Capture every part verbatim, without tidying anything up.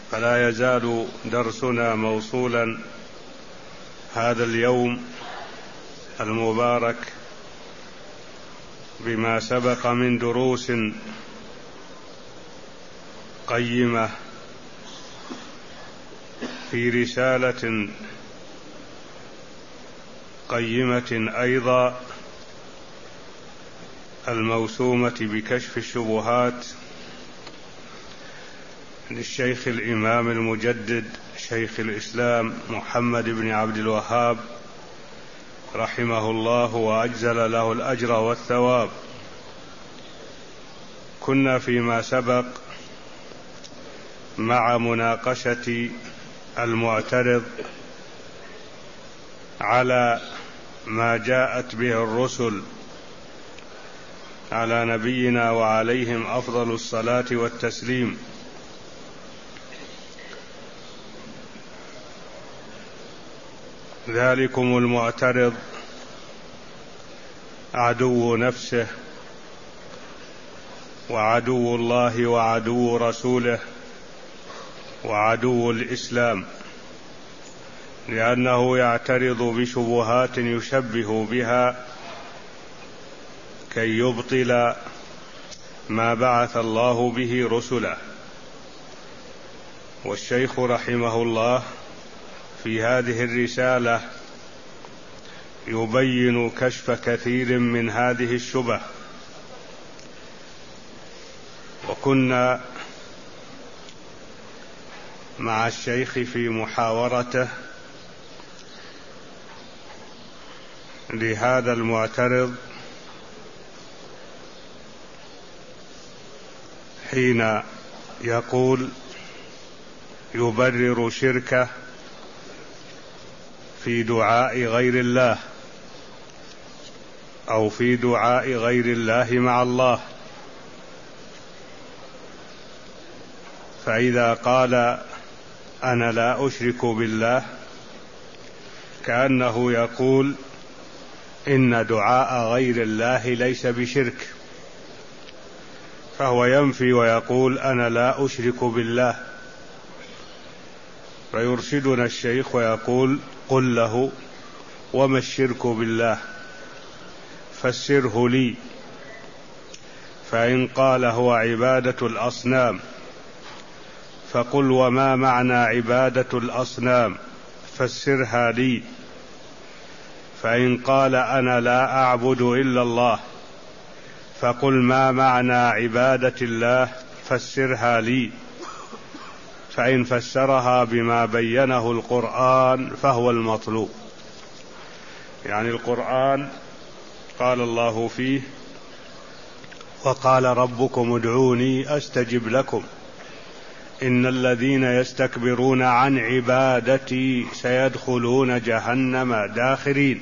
فلا يزال درسنا موصولا هذا اليوم المبارك بما سبق من دروس قيمة في رسالة قيمة أيضا الموسومة بكشف الشبهات للشيخ الإمام المجدد شيخ الإسلام محمد بن عبد الوهاب رحمه الله وأجزل له الأجر والثواب. كنا فيما سبق مع مناقشة المعترض على ما جاءت به الرسل على نبينا وعليهم أفضل الصلاة والتسليم. ذلكم المعترض عدو نفسه وعدو الله وعدو رسوله وعدو الإسلام، لأنه يعترض بشبهات يشبه بها كي يبطل ما بعث الله به رسله. والشيخ رحمه الله في هذه الرسالة يبين كشف كثير من هذه الشبه. وكنا مع الشيخ في محاورته لهذا المعترض حين يقول يبرر شركه في دعاء غير الله أو في دعاء غير الله مع الله. فإذا قال أنا لا أشرك بالله كأنه يقول إن دعاء غير الله ليس بشرك، فهو ينفي ويقول أنا لا أشرك بالله. فيرشدنا الشيخ ويقول قل له وما الشرك بالله فسره لي. فإن قال هو عبادة الأصنام فقل وما معنى عبادة الأصنام فسرها لي. فإن قال أنا لا أعبد إلا الله فقل ما معنى عبادة الله فسرها لي. فإن فسرها بما بينه القرآن فهو المطلوب. يعني القرآن قال الله فيه وقال ربكم ادعوني أستجب لكم إن الذين يستكبرون عن عبادتي سيدخلون جهنم داخرين.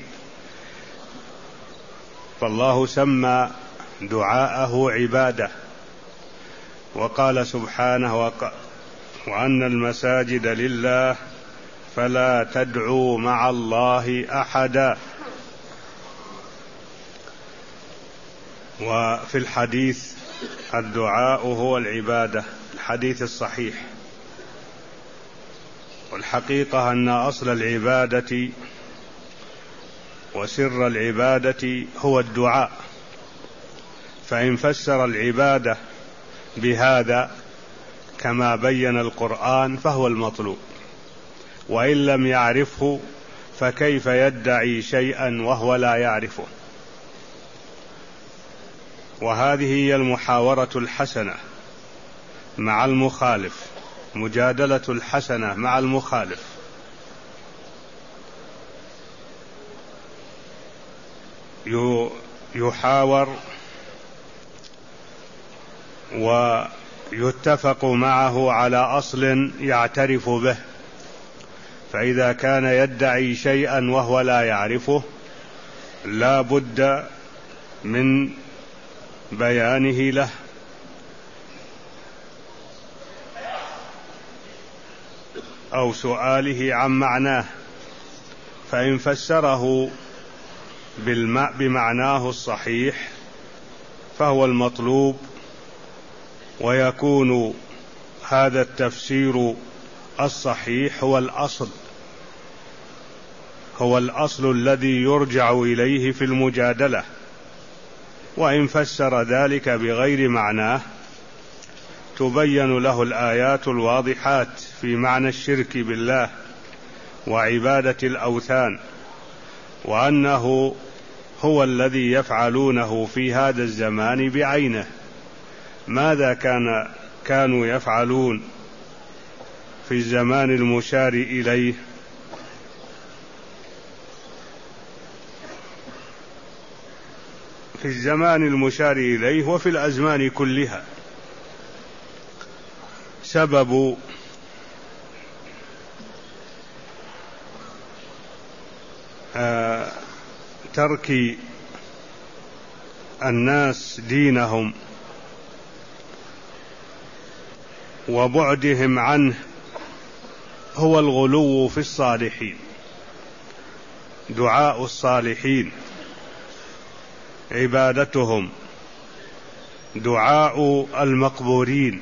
فالله سمى دعاءه عبادة، وقال سبحانه وق... وأن المساجد لله فلا تدعوا مع الله أحدا. وفي الحديث الدعاء هو العبادة، الحديث الصحيح. والحقيقة أن أصل العبادة وسر العبادة هو الدعاء. فإن فسر العبادة بهذا كما بين القرآن فهو المطلوب، وإن لم يعرفه فكيف يدعي شيئا وهو لا يعرفه. وهذه هي المحاورة الحسنة مع المخالف، مجادلة الحسنة مع المخالف. يحاور ويتفق معه على أصل يعترف به. فإذا كان يدعي شيئا وهو لا يعرفه لا بد من بيانه له. أو سؤاله عن معناه. فإن فسره بمعناه الصحيح فهو المطلوب، ويكون هذا التفسير الصحيح هو الأصل، هو الأصل الذي يرجع إليه في المجادلة، وإن فسر ذلك بغير معناه تبين له الآيات الواضحات في معنى الشرك بالله وعبادة الأوثان، وأنه هو الذي يفعلونه في هذا الزمان بعينه. ماذا كان كانوا يفعلون في الزمان المشار إليه؟ في الزمان المشار إليه وفي الأزمان كلها سبب آه ترك الناس دينهم وبعدهم عنه هو الغلو في الصالحين، دعاء الصالحين، عبادتهم، دعاء المقبورين،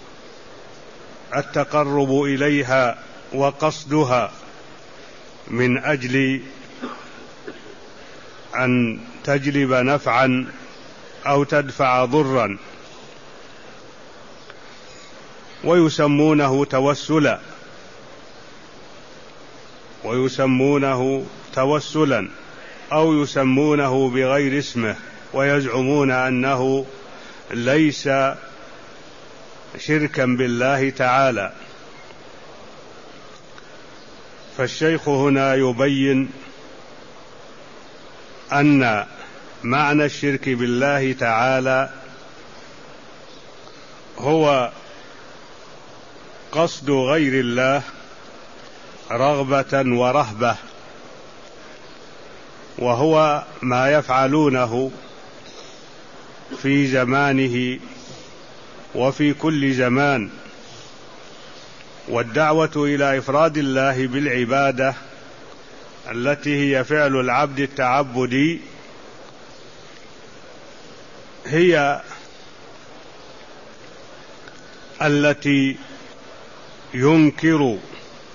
التقرب إليها وقصدها من أجل أن تجلب نفعا أو تدفع ضرا، ويسمونه توسلا ويسمونه توسلا أو يسمونه بغير اسمه، ويزعمون أنه ليس شركا بالله تعالى. فالشيخ هنا يبين أن معنى الشرك بالله تعالى هو قصد غير الله رغبة ورهبة، وهو ما يفعلونه في زمانه وفي كل زمان. والدعوة إلى إفراد الله بالعبادة التي هي فعل العبد التعبدي هي التي ينكر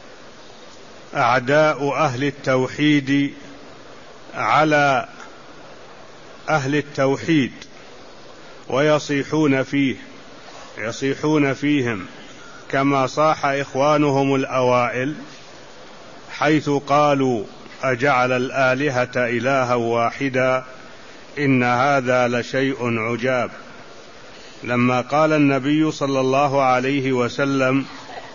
أعداء أهل التوحيد على أهل التوحيد ويصيحون فيه يصيحون فيهم كما صاح إخوانهم الأوائل حيث قالوا أجعل الآلهة إلها واحدا إن هذا لشيء عجاب. لما قال النبي صلى الله عليه وسلم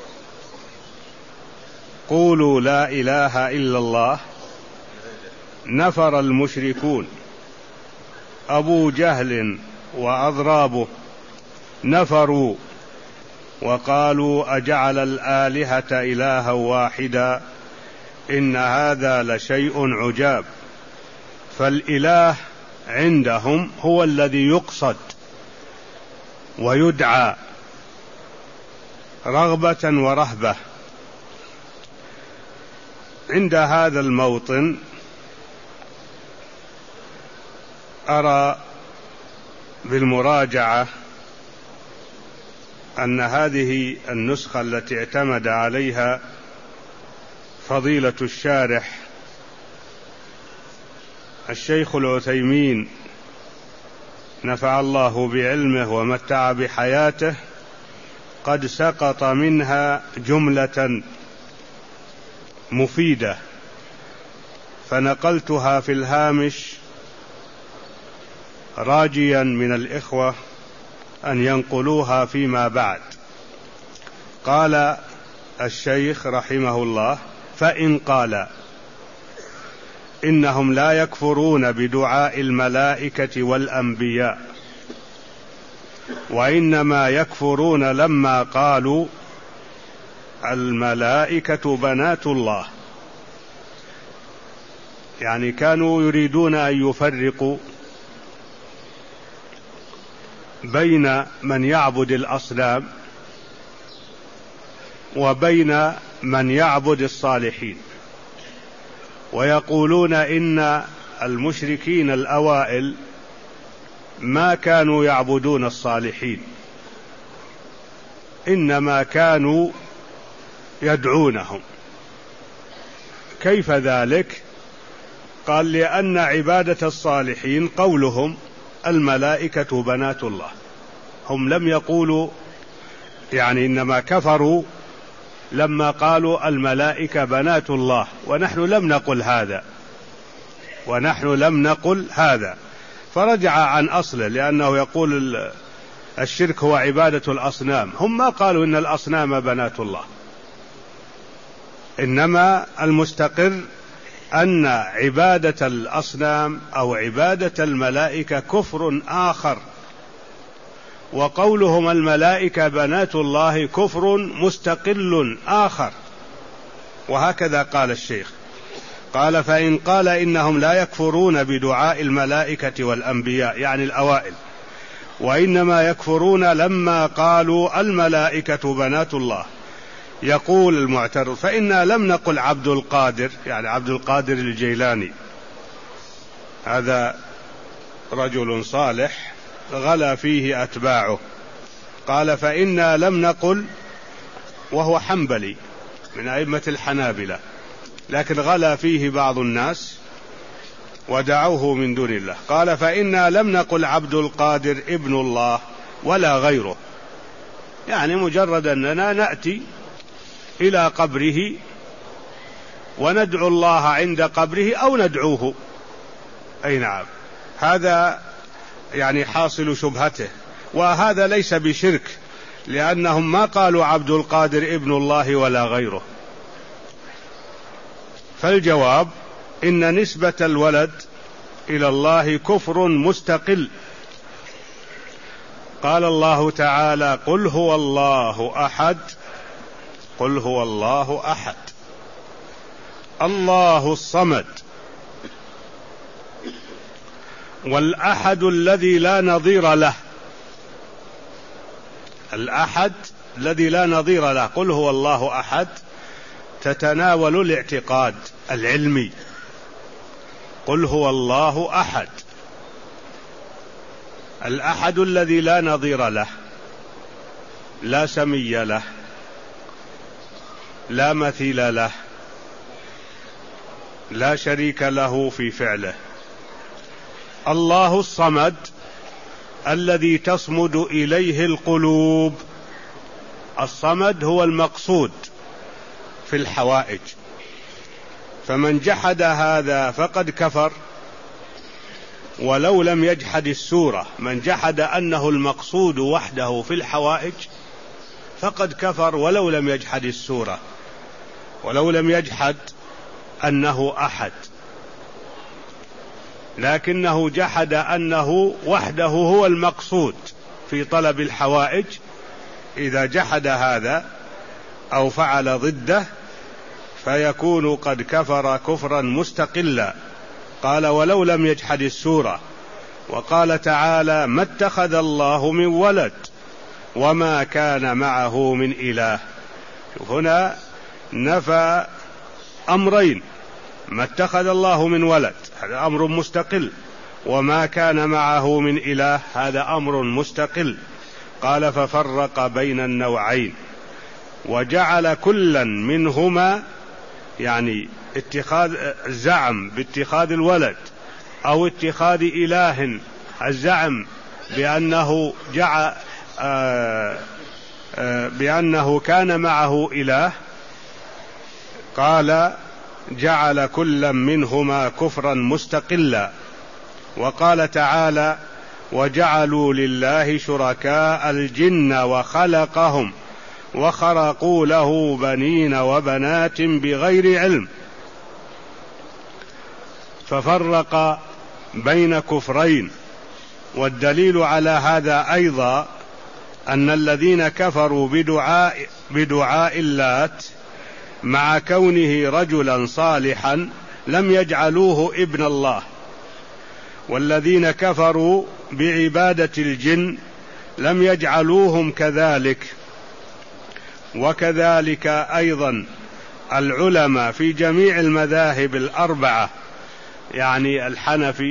قولوا لا إله إلا الله نفر المشركون، أبو جهل وأضرابه نفروا وقالوا أجعل الآلهة إلها واحدا إن هذا لشيء عجاب. فالإله عندهم هو الذي يقصد ويدعى رغبة ورهبة. عند هذا الموطن أرى بالمراجعة أن هذه النسخة التي اعتمد عليها فضيلة الشارح الشيخ العثيمين نفع الله بعلمه ومتع بحياته قد سقط منها جملة مفيدة، فنقلتها في الهامش راجيا من الإخوة أن ينقلوها فيما بعد. قال الشيخ رحمه الله: فإن قال إنهم لا يكفرون بدعاء الملائكة والأنبياء، وإنما يكفرون لما قالوا الملائكة بنات الله، يعني كانوا يريدون أن يفرقوا بين من يعبد الأصنام وبين من يعبد الصالحين، ويقولون إن المشركين الأوائل ما كانوا يعبدون الصالحين، إنما كانوا يدعونهم. كيف ذلك؟ قال لأن عبادة الصالحين قولهم الملائكة بنات الله، هم لم يقولوا، يعني إنما كفروا لما قالوا الملائكة بنات الله، ونحن لم نقل هذا ونحن لم نقل هذا فرجع عن أصله، لأنه يقول الشرك هو عبادة الأصنام. هم ما قالوا إن الأصنام بنات الله، إنما المستقر أن عبادة الأصنام أو عبادة الملائكة كفر آخر، وقولهم الملائكة بنات الله كفر مستقل آخر. وهكذا قال الشيخ، قال فإن قال إنهم لا يكفرون بدعاء الملائكة والأنبياء، يعني الأوائل، وإنما يكفرون لما قالوا الملائكة بنات الله، يقول المعترض فإنا لم نقل عبد القادر، يعني عبد القادر الجيلاني هذا رجل صالح غلا فيه أتباعه، قال فإنا لم نقل، وهو حنبلي من أئمة الحنابلة، لكن غلا فيه بعض الناس ودعوه من دون الله. قال فإنا لم نقل عبد القادر ابن الله ولا غيره، يعني مجرد أننا نأتي إلى قبره وندعو الله عند قبره أو ندعوه. أي نعم، هذا يعني حاصل شبهته، وهذا ليس بشرك، لأنهم ما قالوا عبد القادر ابن الله ولا غيره. فالجواب إن نسبة الولد إلى الله كفر مستقل. قال الله تعالى قل هو الله أحد، قل هو الله أحد الله الصمد، والأحد الذي لا نظير له، الأحد الذي لا نظير له. قل هو الله أحد تتناول الاعتقاد العلمي، قل هو الله أحد، الأحد الذي لا نظير له، لا سمي له، لا مثيل له، لا شريك له في فعله. الله الصمد الذي تصمد إليه القلوب، الصمد هو المقصود في الحوائج، فمن جحد هذا فقد كفر ولو لم يجحد السورة. من جحد أنه المقصود وحده في الحوائج فقد كفر ولو لم يجحد السورة، ولو لم يجحد أنه أحد، لكنه جحد أنه وحده هو المقصود في طلب الحوائج. إذا جحد هذا أو فعل ضده فيكون قد كفر كفرا مستقلا. قال ولو لم يجحد السورة. وقال تعالى ما اتخذ الله من ولد وما كان معه من إله. هنا نفى أمرين، ما اتخذ الله من ولد هذا أمر مستقل، وما كان معه من إله هذا أمر مستقل. قال ففرق بين النوعين وجعل كلا منهما، يعني اتخاذ الزعم باتخاذ الولد أو اتخاذ إله، الزعم بأنه جعل آآ آآ بأنه كان معه إله، قال جعل كلا منهما كفرا مستقلا. وقال تعالى وجعلوا لله شركاء الجن وخلقهم وخرقوا له بنين وبنات بغير علم. ففرق بين كفرين. والدليل على هذا أيضا أن الذين كفروا بدعاء, بدعاء اللات مع كونه رجلا صالحا لم يجعلوه ابن الله، والذين كفروا بعبادة الجن لم يجعلوهم كذلك. وكذلك أيضا العلماء في جميع المذاهب الأربعة، يعني الحنفي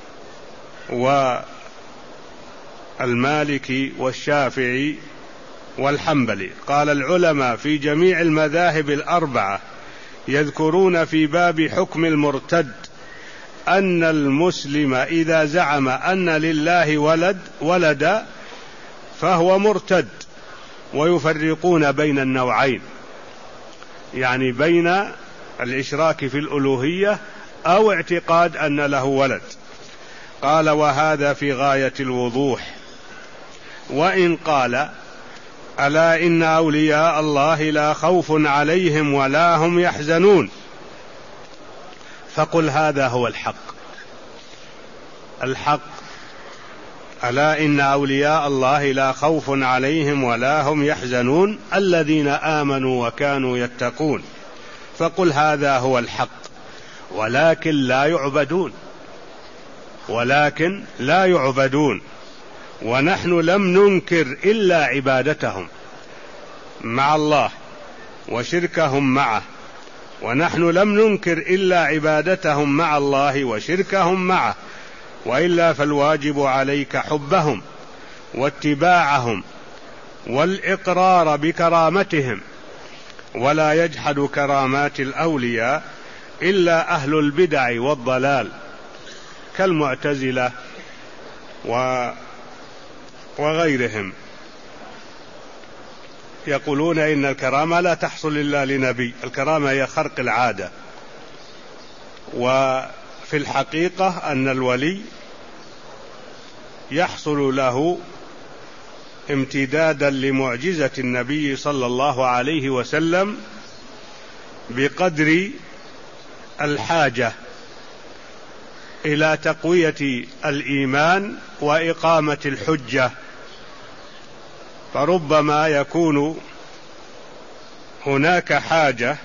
والمالكي والشافعي والحنبلي. قال العلماء في جميع المذاهب الأربعة يذكرون في باب حكم المرتد أن المسلم إذا زعم أن لله ولد ولد فهو مرتد، ويفرقون بين النوعين، يعني بين الإشراك في الألوهية أو اعتقاد أن له ولد. قال وهذا في غاية الوضوح. وإن قال ألا إن أولياء الله لا خوف عليهم ولا هم يحزنون، فقل هذا هو الحق. الحق ألا إن أولياء الله لا خوف عليهم ولا هم يحزنون الذين آمنوا وكانوا يتقون، فقل هذا هو الحق، ولكن لا يعبدون، ولكن لا يعبدون. ونحن لم ننكر إلا عبادتهم مع الله وشركهم معه، ونحن لم ننكر إلا عبادتهم مع الله وشركهم معه، وإلا فالواجب عليك حبهم واتباعهم والإقرار بكرامتهم. ولا يجحد كرامات الأولياء إلا أهل البدع والضلال كالمعتزلة وغيرهم، يقولون إن الكرامة لا تحصل إلا لنبي، الكرامة هي خرق العادة. وفي الحقيقة أن الولي يحصل له امتدادا لمعجزة النبي صلى الله عليه وسلم بقدر الحاجة إلى تقوية الإيمان وإقامة الحجة. فربما يكون هناك حاجة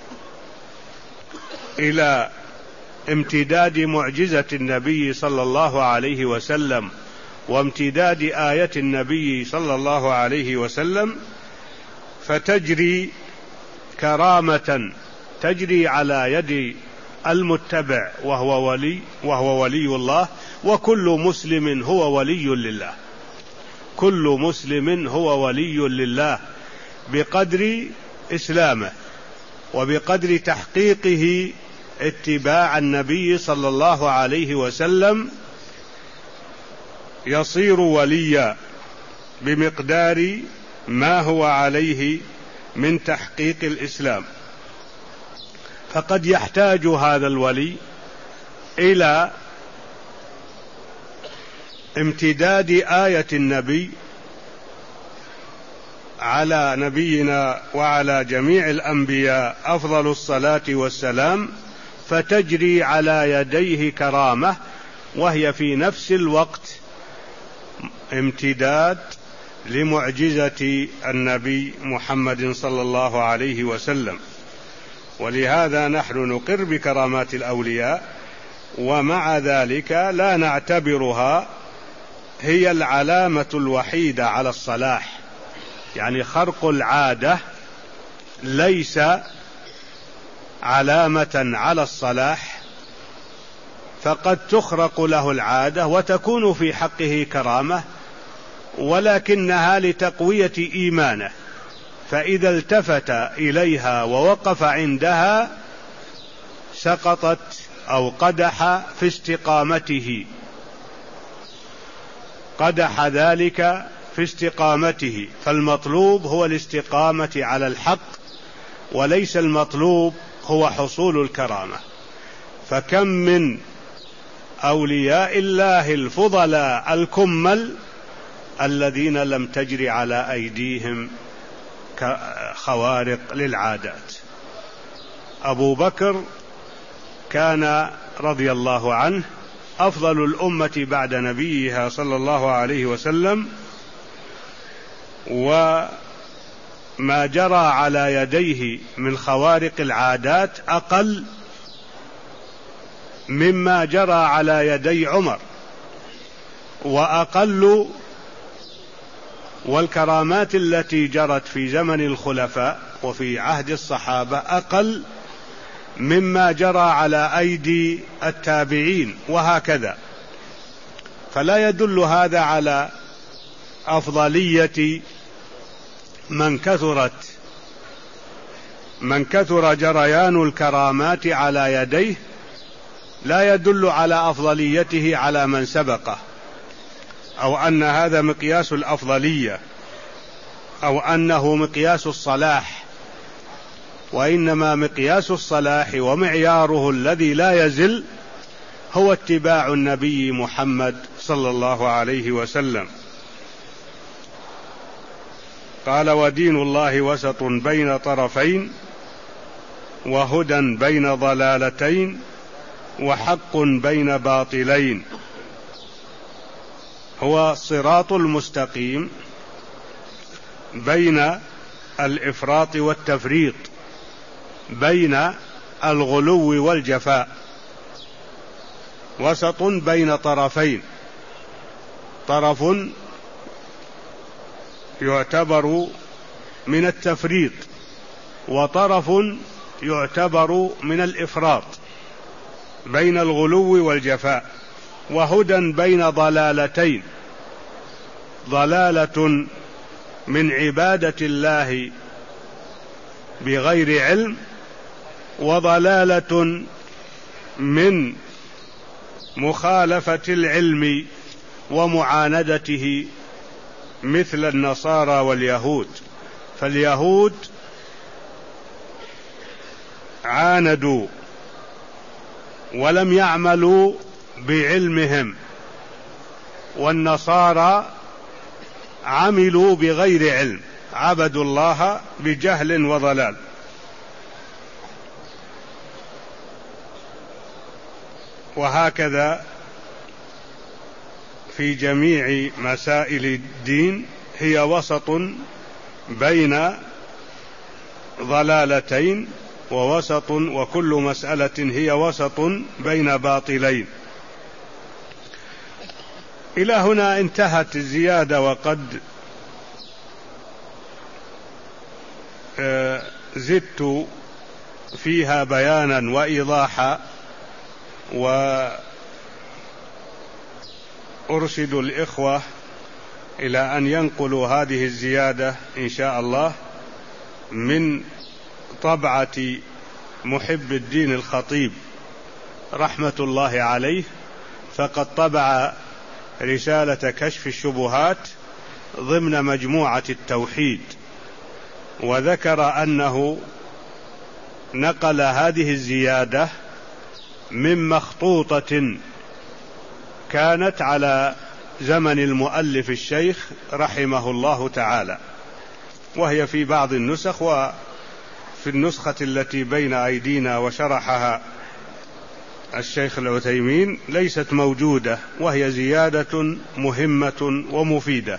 إلى امتداد معجزة النبي صلى الله عليه وسلم وامتداد آية النبي صلى الله عليه وسلم، فتجري كرامة تجري على يد المتبع وهو ولي وهو ولي الله. وكل مسلم هو ولي لله، كل مسلم هو ولي لله بقدر إسلامه وبقدر تحقيقه اتباع النبي صلى الله عليه وسلم يصير وليا بمقدار ما هو عليه من تحقيق الإسلام. فقد يحتاج هذا الولي إلى امتداد آية النبي على نبينا وعلى جميع الأنبياء أفضل الصلاة والسلام، فتجري على يديه كرامة، وهي في نفس الوقت امتداد لمعجزة النبي محمد صلى الله عليه وسلم. ولهذا نحن نقر بكرامات الأولياء، ومع ذلك لا نعتبرها هي العلامة الوحيدة على الصلاح. يعني خرق العادة ليس علامة على الصلاح، فقد تخرق له العادة وتكون في حقه كرامة، ولكنها لتقوية إيمانه، فإذا التفت إليها ووقف عندها سقطت أو قدح في استقامته، قدح ذلك في استقامته. فالمطلوب هو الاستقامة على الحق، وليس المطلوب هو حصول الكرامة. فكم من أولياء الله الفضلاء الكمل الذين لم تجري على أيديهم خوارق للعادات. أبو بكر كان رضي الله عنه أفضل الأمة بعد نبيها صلى الله عليه وسلم، وما جرى على يديه من خوارق العادات أقل مما جرى على يدي عمر، وأقل والكرامات التي جرت في زمن الخلفاء وفي عهد الصحابة أقل مما جرى على أيدي التابعين، وهكذا. فلا يدل هذا على أفضلية من كثرت من كثر جريان الكرامات على يديه لا يدل على أفضليته على من سبقه، أو أن هذا مقياس الأفضلية، أو أنه مقياس الصلاح، وإنما مقياس الصلاح ومعياره الذي لا يزل هو اتباع النبي محمد صلى الله عليه وسلم. قال: ودين الله وسط بين طرفين، وهدى بين ضلالتين، وحق بين باطلين. هو الصراط المستقيم بين الإفراط والتفريط، بين الغلو والجفاء، وسط بين طرفين، طرف يعتبر من التفريط، وطرف يعتبر من الإفراط، بين الغلو والجفاء. وهدى بين ضلالتين، ضلالة من عبادة الله بغير علم، وضلالة من مخالفة العلم ومعاندته، مثل النصارى واليهود. فاليهود عاندوا ولم يعملوا بعلمهم، والنصارى عملوا بغير علم، عبدوا الله بجهل وضلال. وهكذا في جميع مسائل الدين هي وسط بين ضلالتين، ووسط، وكل مسألة هي وسط بين باطلين. إلى هنا انتهت الزيادة، وقد زدت فيها بيانا وإيضاحا، وأرشد الإخوة إلى أن ينقلوا هذه الزيادة إن شاء الله من طبعة محب الدين الخطيب رحمة الله عليه، فقد طبع رسالة كشف الشبهات ضمن مجموعة التوحيد، وذكر أنه نقل هذه الزيادة من مخطوطة كانت على زمن المؤلف الشيخ رحمه الله تعالى، وهي في بعض النسخ، وفي النسخة التي بين أيدينا وشرحها الشيخ العثيمين ليست موجودة، وهي زيادة مهمة ومفيدة.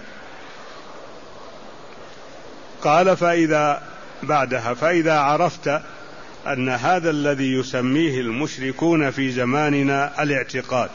قال: فإذا بعدها فإذا عرفت أن هذا الذي يسميه المشركون في زماننا الاعتقاد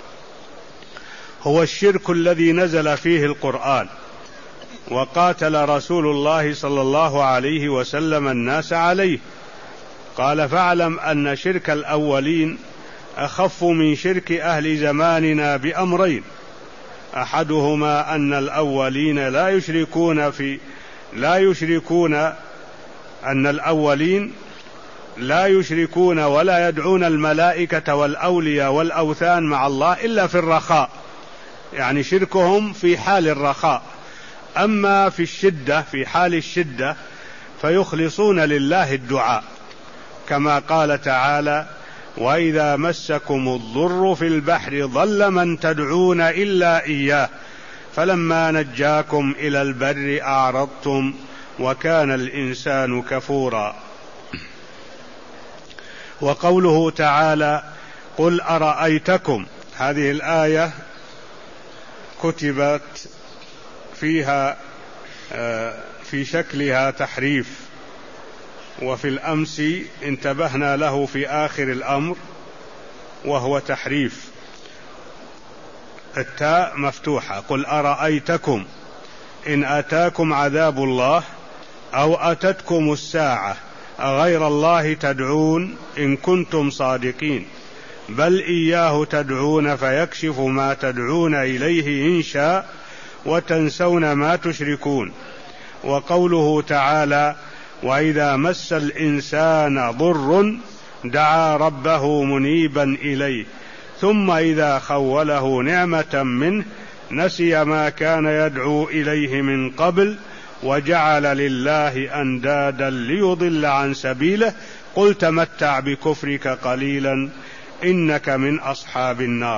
هو الشرك الذي نزل فيه القرآن، وقاتل رسول الله صلى الله عليه وسلم الناس عليه، قال: فاعلم أن شرك الأولين أخف من شرك أهل زماننا بأمرين: أحدهما أن الأولين لا يشركون في لا يشركون أن الأولين لا يشركون ولا يدعون الملائكة والأولياء والأوثان مع الله إلا في الرخاء، يعني شركهم في حال الرخاء، أما في الشدة في حال الشدة فيخلصون لله الدعاء، كما قال تعالى: وإذا مسكم الضر في البحر ضل من تدعون إلا إياه فلما نجاكم إلى البر أعرضتم وكان الإنسان كفورا. وقوله تعالى: قل أرأيتكم، هذه الآية كتبت فيها في شكلها تحريف، وفي الأمس انتبهنا له في آخر الأمر وهو تحريف. التاء مفتوحة: قل أرأيتكم إن أتاكم عذاب الله أو أتتكم الساعة أغير الله تدعون إن كنتم صادقين بل إياه تدعون فيكشف ما تدعون إليه إن شاء وتنسون ما تشركون وقوله تعالى وإذا مس الإنسان ضر دعا ربه منيبا إليه ثم إذا خوله نعمة منه نسي ما كان يدعو إليه من قبل وجعل لله أندادا ليضل عن سبيله قل تمتع بكفرك قليلا إنك من أصحاب النار.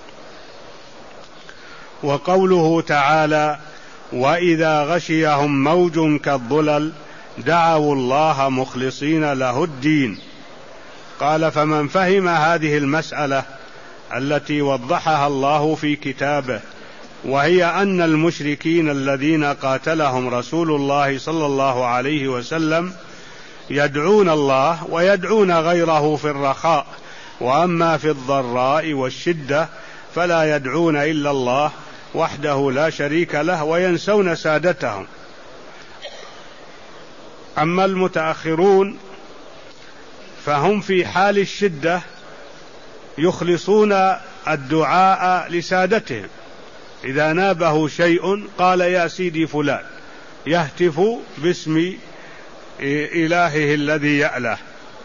وقوله تعالى وإذا غشيهم موج كالظلل دعوا الله مخلصين له الدين. قال فمن فهم هذه المسألة التي وضحها الله في كتابه، وهي أن المشركين الذين قاتلهم رسول الله صلى الله عليه وسلم يدعون الله ويدعون غيره في الرخاء، وأما في الضراء والشدة فلا يدعون إلا الله وحده لا شريك له وينسون سادتهم. أما المتأخرون فهم في حال الشدة يخلصون الدعاء لسادتهم، إذا نابه شيء قال يا سيدي فلان، يهتف باسم إلهه الذي يأله.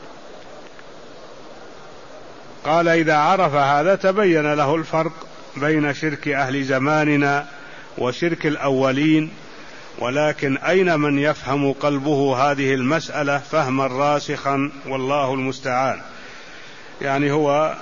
قال إذا عرف هذا تبين له الفرق بين شرك أهل زماننا وشرك الأولين، ولكن أين من يفهم قلبه هذه المسألة فهما راسخا والله المستعان. يعني هو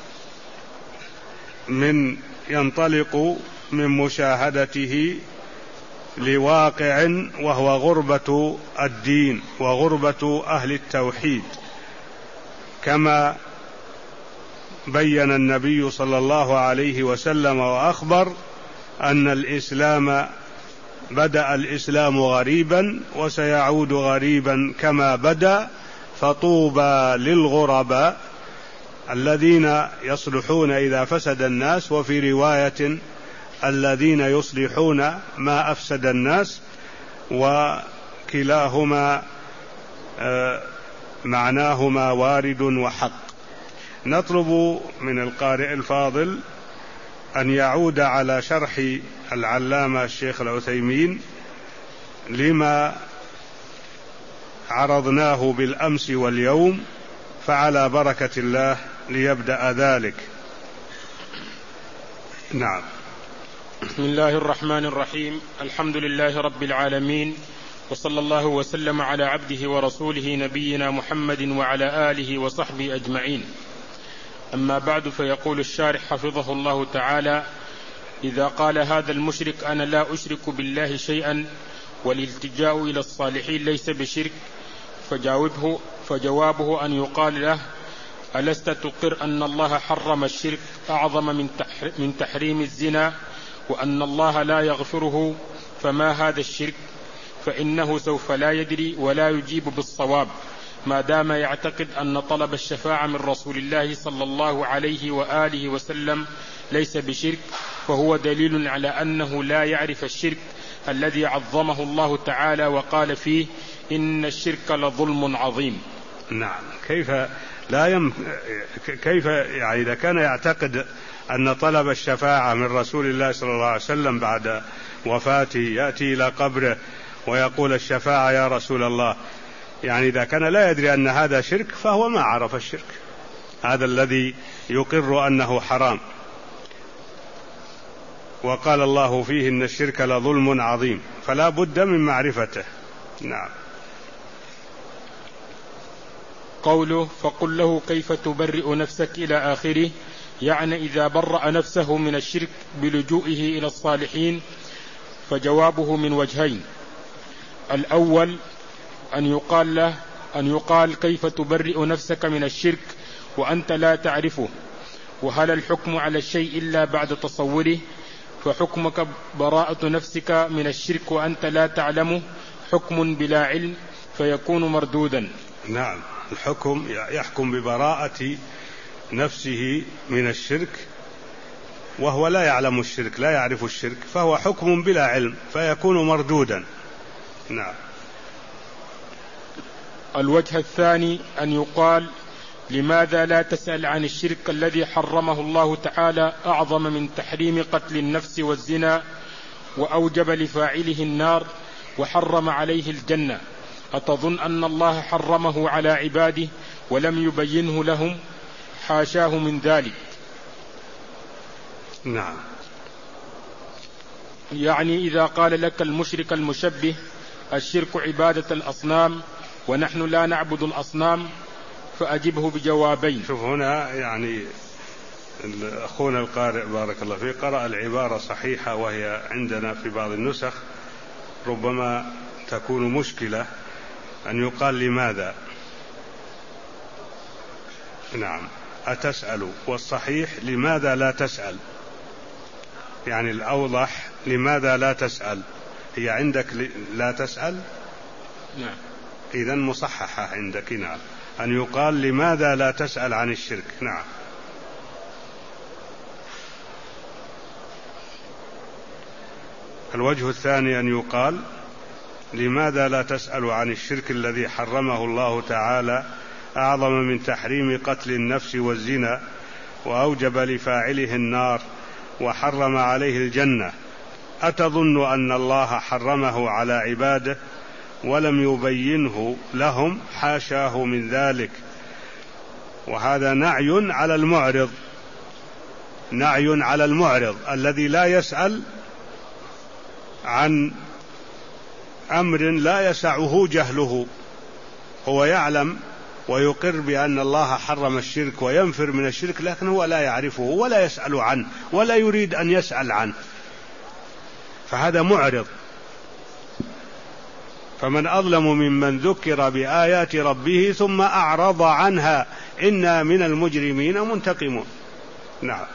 من ينطلق من مشاهدته لواقع وهو غربة الدين وغربة أهل التوحيد، كما بين النبي صلى الله عليه وسلم وأخبر أن الإسلام بدأ الإسلام غريبا وسيعود غريبا كما بدأ، فطوبى للغرباء الذين يصلحون إذا فسد الناس، وفي رواية الذين يصلحون ما أفسد الناس، وكلاهما معناهما وارد وحق. نطلب من القارئ الفاضل أن يعود على شرح العلامة الشيخ العثيمين لما عرضناه بالأمس واليوم، فعلى بركة الله ليبدأ ذلك. نعم. بسم الله الرحمن الرحيم. الحمد لله رب العالمين، وصلى الله وسلم على عبده ورسوله نبينا محمد وعلى آله وصحبه أجمعين. أما بعد، فيقول الشارح حفظه الله تعالى: إذا قال هذا المشرك أنا لا أشرك بالله شيئا والالتجاء إلى الصالحين ليس بشرك، فجاوبه فجوابه أن يقال له: ألست تقر أن الله حرم الشرك أعظم من تحريم الزنا، وأن الله لا يغفره، فما هذا الشرك؟ فإنه سوف لا يدري ولا يجيب بالصواب ما دام يعتقد أن طلب الشفاعة من رسول الله صلى الله عليه وآله وسلم ليس بشرك، فهو دليل على أنه لا يعرف الشرك الذي عظمه الله تعالى وقال فيه: إن الشرك لظلم عظيم. نعم. كيف لا يم... كيف يعني إذا كان يعتقد أن طلب الشفاعة من رسول الله صلى الله عليه وسلم بعد وفاته يأتي إلى قبره ويقول الشفاعة يا رسول الله، يعني إذا كان لا يدري أن هذا شرك فهو ما عرف الشرك، هذا الذي يقر أنه حرام. وقال الله فيه: إن الشرك لظلم عظيم، فلا بد من معرفته. نعم. قوله: فقل له كيف تبرئ نفسك إلى آخره، يعني إذا برأ نفسه من الشرك بلجوئه إلى الصالحين، فجوابه من وجهين: الأول أن يقال له أن يقال كيف تبرئ نفسك من الشرك وأنت لا تعرفه، وهل الحكم على الشيء إلا بعد تصوره؟ فحكمك براءة نفسك من الشرك وأنت لا تعلمه حكم بلا علم، فيكون مردودا. نعم. الحكم يحكم ببراءة نفسه من الشرك وهو لا يعلم الشرك، لا يعرف الشرك، فهو حكم بلا علم فيكون مردودا. نعم. الوجه الثاني أن يقال: لماذا لا تسأل عن الشرك الذي حرمه الله تعالى أعظم من تحريم قتل النفس والزنا، وأوجب لفاعله النار، وحرم عليه الجنة، أتظن أن الله حرمه على عباده ولم يبينه لهم؟ حاشاه من ذلك. نعم. يعني إذا قال لك المشرك المشبه الشرك عبادة الأصنام ونحن لا نعبد الأصنام فأجبه بجوابين. شوف هنا يعني أخونا القارئ بارك الله فيه قرأ العبارة صحيحة وهي عندنا في بعض النسخ ربما تكون مشكلة أن يقال لماذا. نعم أتسأل، والصحيح لماذا لا تسأل، يعني الأوضح لماذا لا تسأل، هي عندك لا تسأل. نعم. إذن مصححة عندك. نعم أن يقال لماذا لا تسأل عن الشرك. نعم. الوجه الثاني أن يقال لماذا لا تسأل عن الشرك الذي حرمه الله تعالى أعظم من تحريم قتل النفس والزنا، وأوجب لفاعله النار وحرم عليه الجنة، أتظن أن الله حرمه على عباده ولم يبينه لهم؟ حاشاه من ذلك. وهذا نعي على المعرض، نعي على المعرض الذي لا يسأل عن أمر لا يسعه جهله، هو يعلم ويقر بأن الله حرم الشرك وينفر من الشرك، لكن هو لا يعرفه ولا يسأل عنه ولا يريد أن يسأل عنه، فهذا معرض. فمن أظلم ممن ذكر بآيات ربه ثم أعرض عنها إنا من المجرمين منتقمون. نعم.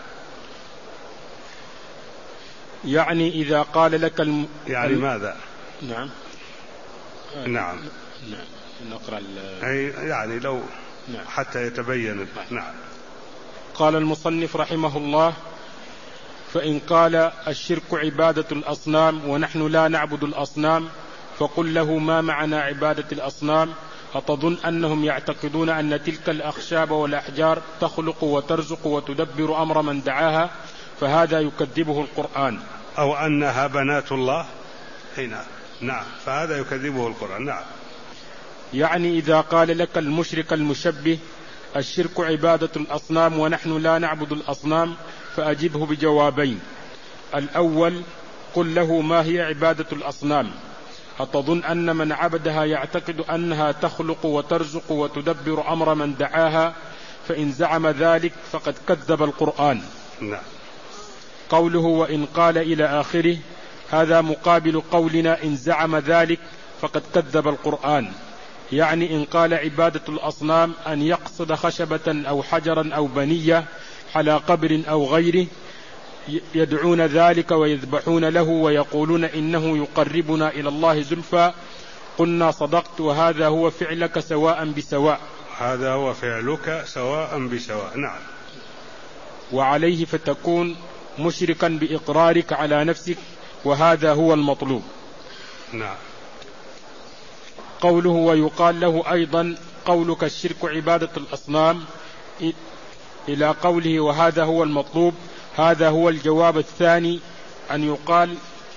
يعني إذا قال لك الم... يعني ماذا؟ نعم. نعم. نعم. نقرأ أي يعني لو نعم. حتى يتبين. نعم. قال المصنف رحمه الله: فإن قال الشرك عبادة الأصنام ونحن لا نعبد الأصنام فقل له ما معنى عبادة الأصنام؟ أتظن أنهم يعتقدون أن تلك الأخشاب والأحجار تخلق وترزق وتدبر أمر من دعاها؟ فهذا يكذبه القرآن. أو أنها بنات الله؟ هنا نعم، فهذا يكذبه القرآن. نعم. يعني إذا قال لك المشرك المشبه الشرك عبادة الأصنام ونحن لا نعبد الأصنام فأجبه بجوابين: الأول قل له ما هي عبادة الأصنام؟ أتظن أن من عبدها يعتقد أنها تخلق وترزق وتدبر أمر من دعاها؟ فإن زعم ذلك فقد كذب القرآن. نعم. قوله وإن قال إلى آخره هذا مقابل قولنا إن زعم ذلك فقد كذب القرآن. يعني إن قال عبادة الأصنام أن يقصد خشبة أو حجرا أو بنية على قبر أو غيره يدعون ذلك ويذبحون له ويقولون إنه يقربنا إلى الله زلفى، قلنا صدقت وهذا هو فعلك سواء بسواء. هذا هو فعلك سواء بسواء. نعم. وعليه فتكون مشركا بإقرارك على نفسك وهذا هو المطلوب. نعم. قوله ويقال له أيضا قولك الشرك عبادة الأصنام إلى قوله وهذا هو المطلوب، هذا هو الجواب الثاني، أن يقال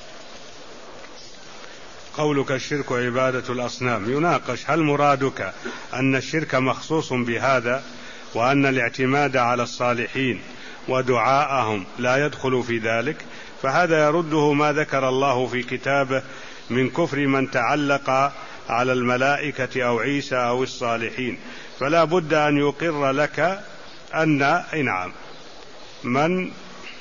قولك الشرك عبادة الأصنام يناقش هل مرادك أن الشرك مخصوص بهذا وأن الاعتماد على الصالحين ودعاءهم لا يدخل في ذلك؟ فهذا يرده ما ذكر الله في كتابه من كفر من تعلق على الملائكة أو عيسى أو الصالحين. فلا بد أن يقر لك أن نعم من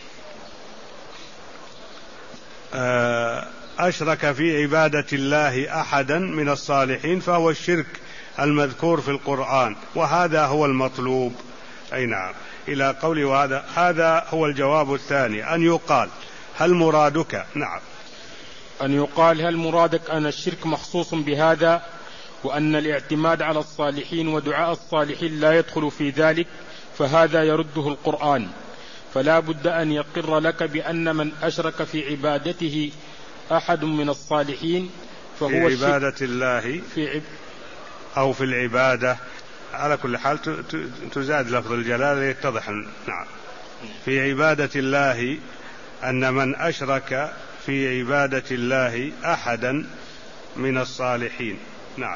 أشرك في عبادة الله أحدا من الصالحين فهو الشرك المذكور في القرآن، وهذا هو المطلوب. أي نعم. إلى قوله وهذا هذا هو الجواب الثاني، أن يقال هل مرادك نعم أن يقال هل مرادك أن الشرك مخصوص بهذا وأن الاعتماد على الصالحين ودعاء الصالحين لا يدخل في ذلك؟ فهذا يرده القرآن. فلا بد أن يقر لك بأن من أشرك في عبادته أحد من الصالحين فهو في عبادة الله في عب... أو في العبادة، على كل حال تزاد لفظ الجلالة يتضح. نعم. في عبادة الله أن من أشرك في عبادة الله أحدا من الصالحين. نعم.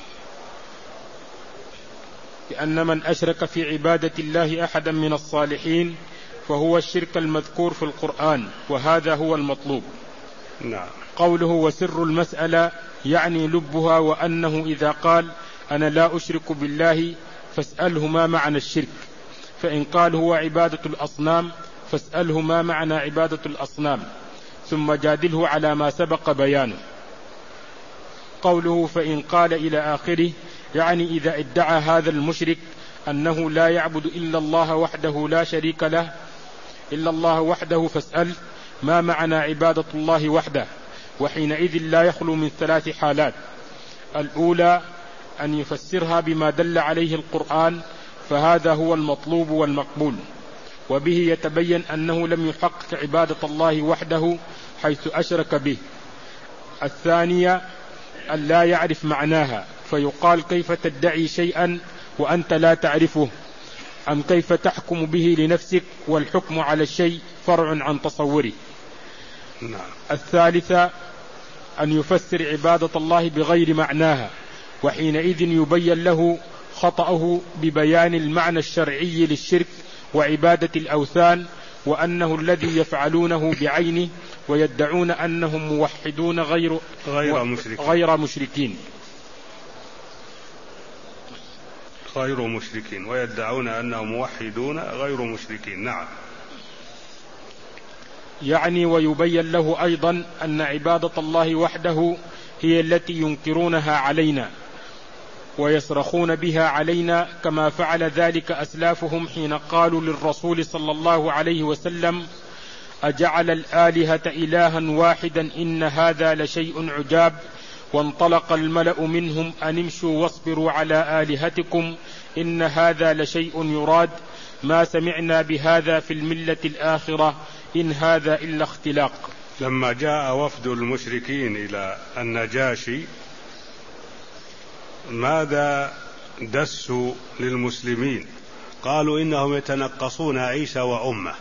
لأن من أشرك في عبادة الله أحدا من الصالحين فهو الشرك المذكور في القرآن، وهذا هو المطلوب. نعم. قوله وسر المسألة يعني لبها، وأنه إذا قال أنا لا أشرك بالله فاسأله ما معنى الشرك، فإن قال هو عبادة الأصنام فاسأله ما معنى عبادة الأصنام، ثم جادله على ما سبق بيانه. قوله فإن قال إلى آخره يعني إذا ادعى هذا المشرك أنه لا يعبد إلا الله وحده لا شريك له إلا الله وحده، فاسأل ما معنى عبادة الله وحده، وحينئذ لا يخلو من ثلاث حالات: الأولى أن يفسرها بما دل عليه القرآن، فهذا هو المطلوب والمقبول، وبه يتبين أنه لم يحقق عبادة الله وحده حيث أشرك به. الثانية أن لا يعرف معناها، فيقال كيف تدعي شيئا وأنت لا تعرفه، أم كيف تحكم به لنفسك، والحكم على الشيء فرع عن تصوره. نعم. الثالثة أن يفسر عبادة الله بغير معناها، وحينئذ يبين له خطأه ببيان المعنى الشرعي للشرك وعبادة الأوثان، وأنه الذي يفعلونه بعينه، ويدعون أنهم موحدون غير, غير, مشركين. غير مشركين غير مشركين ويدعون أنهم موحدون غير مشركين. نعم. يعني ويبين له أيضا أن عبادة الله وحده هي التي ينكرونها علينا ويصرخون بها علينا، كما فعل ذلك أسلافهم حين قالوا للرسول صلى الله عليه وسلم أجعل الآلهة إلها واحدا إن هذا لشيء عجاب، وانطلق الملأ منهم أن امشوا واصبروا على آلهتكم إن هذا لشيء يراد، ما سمعنا بهذا في الملة الآخرة إن هذا إلا اختلاق. لما جاء وفد المشركين إلى النجاشي ماذا دسوا للمسلمين؟ قالوا إنهم يتنقصون عيسى وأمه.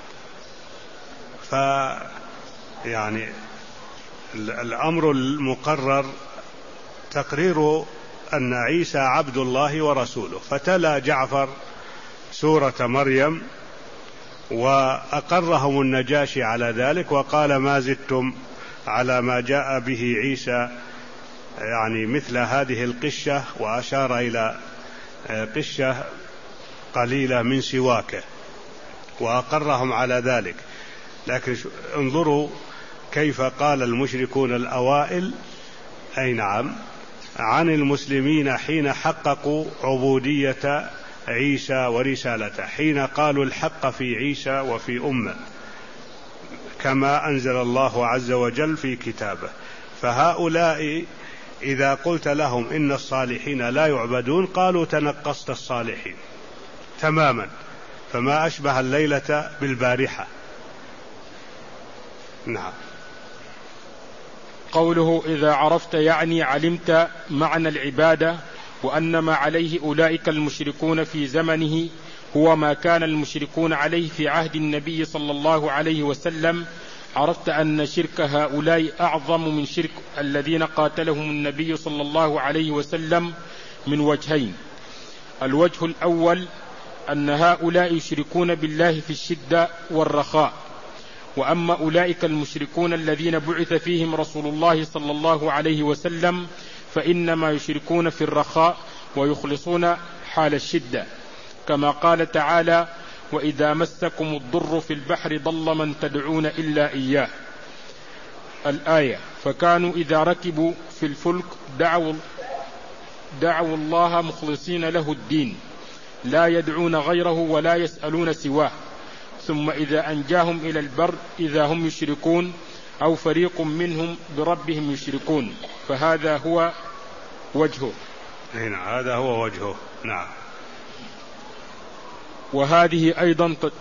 ف يعني الأمر المقرر تقرير أن عيسى عبد الله ورسوله، فتلا جعفر سورة مريم وأقرهم النجاشي على ذلك، وقال ما زدتم على ما جاء به عيسى يعني مثل هذه القشة، وأشار إلى قشة قليلة من سواكه، وأقرهم على ذلك. لكن انظروا كيف قال المشركون الأوائل أي نعم عن المسلمين حين حققوا عبودية عيسى ورسالته، حين قالوا الحق في عيسى وفي أمه كما أنزل الله عز وجل في كتابه. فهؤلاء إذا قلت لهم إن الصالحين لا يعبدون قالوا تنقصت الصالحين تماما، فما أشبه الليلة بالبارحة. نعم. قوله إذا عرفت يعني علمت معنى العبادة، وأن ما عليه أولئك المشركون في زمنه هو ما كان المشركون عليه في عهد النبي صلى الله عليه وسلم، عرفت أن شرك هؤلاء أعظم من شرك الذين قاتلهم النبي صلى الله عليه وسلم من وجهين: الوجه الأول أن هؤلاء يشركون بالله في الشدة والرخاء، وأما أولئك المشركون الذين بعث فيهم رسول الله صلى الله عليه وسلم فإنما يشركون في الرخاء ويخلصون حال الشدة، كما قال تعالى وإذا مسكم الضر في البحر ضل من تدعون إلا إياه الآية. فكانوا إذا ركبوا في الفلك دعوا, دعوا الله مخلصين له الدين، لا يدعون غيره ولا يسألون سواه، ثم إذا أنجاهم إلى البر إذا هم يشركون أو فريق منهم بربهم يشركون، فهذا هو وجهه. هنا هذا هو وجهه. نعم. وهذه أيضا ت...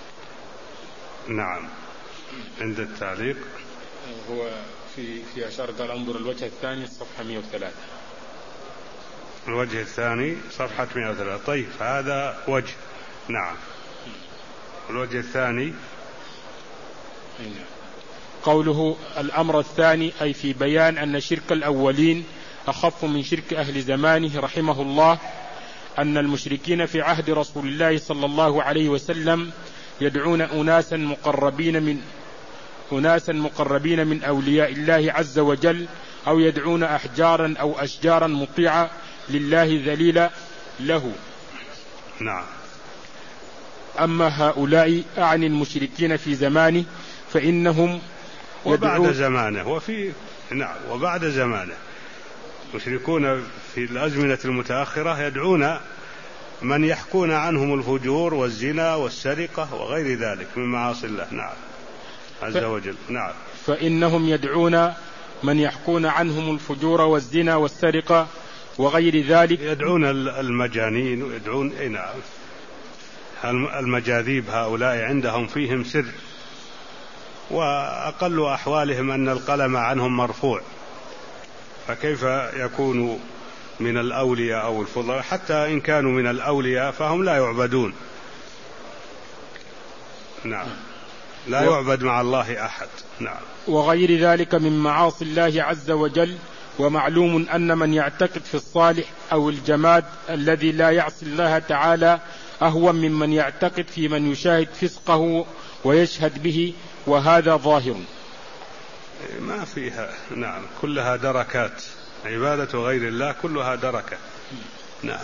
نعم. عند التعليق هو في في أشار قال انظر الوجه الثاني صفحة مئة وثلاثة. الوجه الثاني صفحة مئة وثلاثة. طيب هذا وجه. نعم. الوجه الثاني قوله الأمر الثاني أي في بيان أن شرك الأولين أخف من شرك أهل زمانه رحمه الله، أن المشركين في عهد رسول الله صلى الله عليه وسلم يدعون أناسا مقربين من أناسا مقربين من أولياء الله عز وجل، أو يدعون أحجارا أو أشجارا مطيعة لله ذليلا له. نعم. أما هؤلاء أعني المشركين في زمانه فإنهم وبعد زمانه وفي نعم وبعد زمانه مشركون في الأزمنة المتأخرة يدعون من يحكون عنهم الفجور والزنا والسرقة وغير ذلك من معاصي الله نعم عز وجل. نعم. فإنهم يدعون من يحكون عنهم الفجور والزنا والسرقة وغير ذلك، يدعون المجانين ويدعون اي نعم المجاذيب، هؤلاء عندهم فيهم سر، وأقل أحوالهم أن القلم عنهم مرفوع، فكيف يكونوا من الأولياء أو الفضلاء؟ حتى إن كانوا من الأولياء فهم لا يعبدون. نعم. لا يعبد مع الله أحد. نعم. وغير ذلك من معاصي الله عز وجل. ومعلوم أن من يعتقد في الصالح أو الجماد الذي لا يعصي الله تعالى أهون ممن يعتقد في من يشاهد فسقه ويشهد به، وهذا ظاهر. ما فيها نعم كلها دركات، عبادة غير الله كلها دركة. نعم.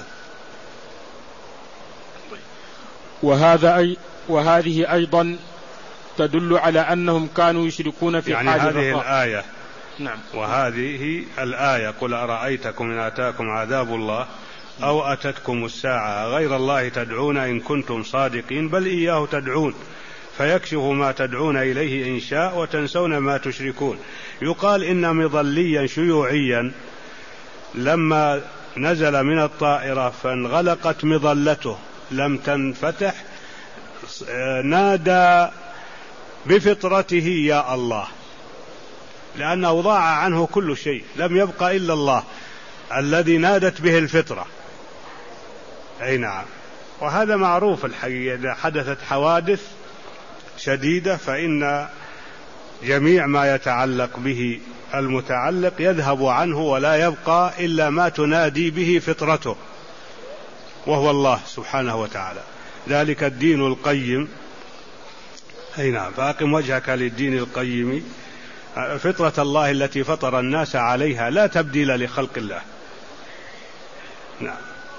وهذا أي وهذه أيضا تدل على أنهم كانوا يشركون في يعني حال هذه الرخاء. الآية. نعم. وهذه الآية قل أرأيتكم إن أتاكم عذاب الله أو أتتكم الساعة غير الله تدعون إن كنتم صادقين بل إياه تدعون فيكشف ما تدعون إليه إن شاء وتنسون ما تشركون. يقال إن مضليا شيوعيا لما نزل من الطائرة فانغلقت مظلته لم تنفتح نادى بفطرته يا الله، لأنه ضاع عنه كل شيء، لم يبق إلا الله الذي نادت به الفطرة. أي نعم. وهذا معروف الحقيقة، إذا حدثت حوادث شديدة فإن جميع ما يتعلق به المتعلق يذهب عنه ولا يبقى إلا ما تنادي به فطرته وهو الله سبحانه وتعالى. ذلك الدين القيم. أي نعم. فأقم وجهك للدين القيم فطرة الله التي فطر الناس عليها لا تبديل لخلق الله. نعم.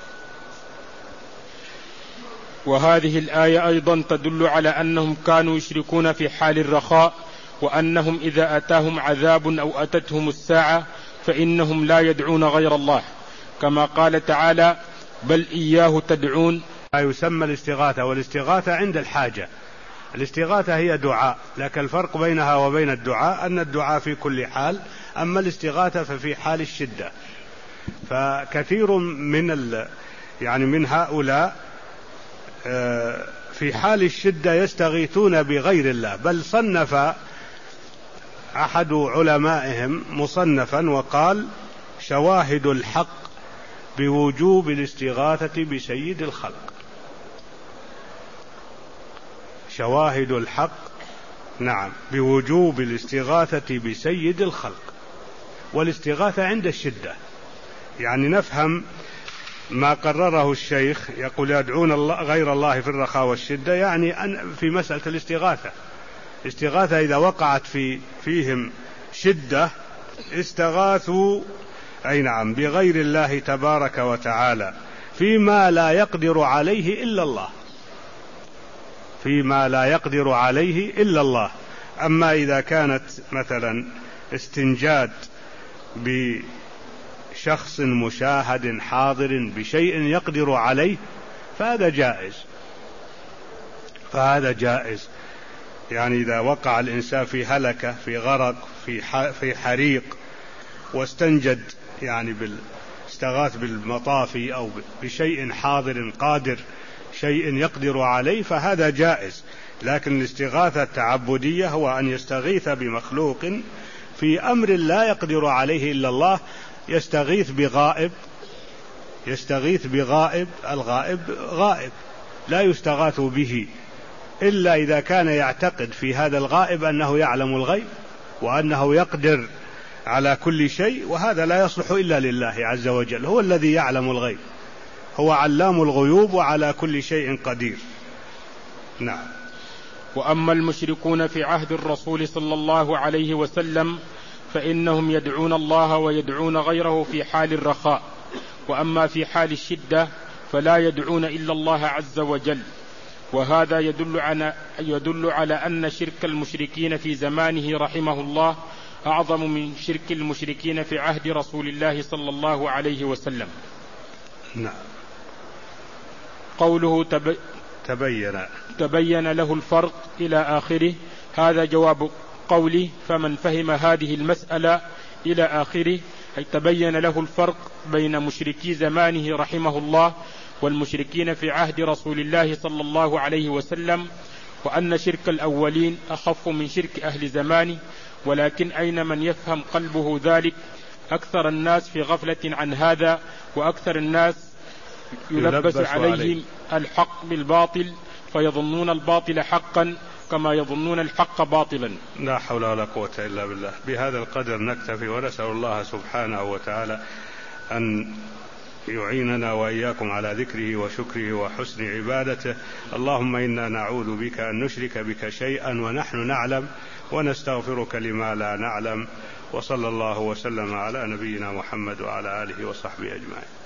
وهذه الآية أيضا تدل على أنهم كانوا يشركون في حال الرخاء، وأنهم إذا أتاهم عذاب أو أتتهم الساعة فإنهم لا يدعون غير الله، كما قال تعالى بل إياه تدعون. يسمى الاستغاثة، والاستغاثة عند الحاجة. الاستغاثة هي دعاء، لكن الفرق بينها وبين الدعاء أن الدعاء في كل حال، أما الاستغاثة ففي حال الشدة. فكثير من ال يعني من هؤلاء في حال الشدة يستغيثون بغير الله، بل صنف أحد علمائهم مصنفا وقال شواهد الحق بوجوب الاستغاثة بسيد الخلق. شواهد الحق نعم بوجوب الاستغاثة بسيد الخلق، والاستغاثة عند الشدة. يعني نفهم ما قرره الشيخ، يقول يدعون الله غير الله في الرخاء والشدة، يعني أن في مسألة الاستغاثة. الاستغاثة إذا وقعت في فيهم شدة استغاثوا أي نعم بغير الله تبارك وتعالى فيما لا يقدر عليه إلا الله، فيما لا يقدر عليه إلا الله. أما إذا كانت مثلا استنجاد بشخص مشاهد حاضر بشيء يقدر عليه فهذا جائز، فهذا جائز. يعني إذا وقع الإنسان في هلكة في غرق في في حريق واستنجد يعني بال استغاث بالمطافي أو بشيء حاضر قادر شيء يقدر عليه فهذا جائز. لكن الاستغاثة التعبدية هو أن يستغيث بمخلوق في أمر لا يقدر عليه إلا الله، يستغيث بغائب يستغيث بغائب الغائب غائب لا يستغاث به إلا إذا كان يعتقد في هذا الغائب أنه يعلم الغيب وأنه يقدر على كل شيء، وهذا لا يصلح إلا لله عز وجل، هو الذي يعلم الغيب، هو علام الغيوب وعلى كل شيء قدير. نعم. وأما المشركون في عهد الرسول صلى الله عليه وسلم فإنهم يدعون الله ويدعون غيره في حال الرخاء، وأما في حال الشدة فلا يدعون إلا الله عز وجل. وهذا يدل على, يدل على أن شرك المشركين في زمانه رحمه الله أعظم من شرك المشركين في عهد رسول الله صلى الله عليه وسلم. نعم. قوله تب... تبين تبين له الفرق إلى آخره، هذا جواب قوله فمن فهم هذه المسألة إلى آخره، أي تبين له الفرق بين مشركي زمانه رحمه الله والمشركين في عهد رسول الله صلى الله عليه وسلم، وأن شرك الأولين أخف من شرك أهل زمانه، ولكن أين من يفهم قلبه ذلك؟ أكثر الناس في غفلة عن هذا، وأكثر الناس يلبس عليهم الحق بالباطل فيظنون الباطل حقا كما يظنون الحق باطلا. لا حول ولا قوة إلا بالله. بهذا القدر نكتفي، ونسأل الله سبحانه وتعالى أن يعيننا وإياكم على ذكره وشكره وحسن عبادته. اللهم إنا نعوذ بك أن نشرك بك شيئا ونحن نعلم، ونستغفرك لما لا نعلم. وصلى الله وسلم على نبينا محمد وعلى آله وصحبه أجمعين.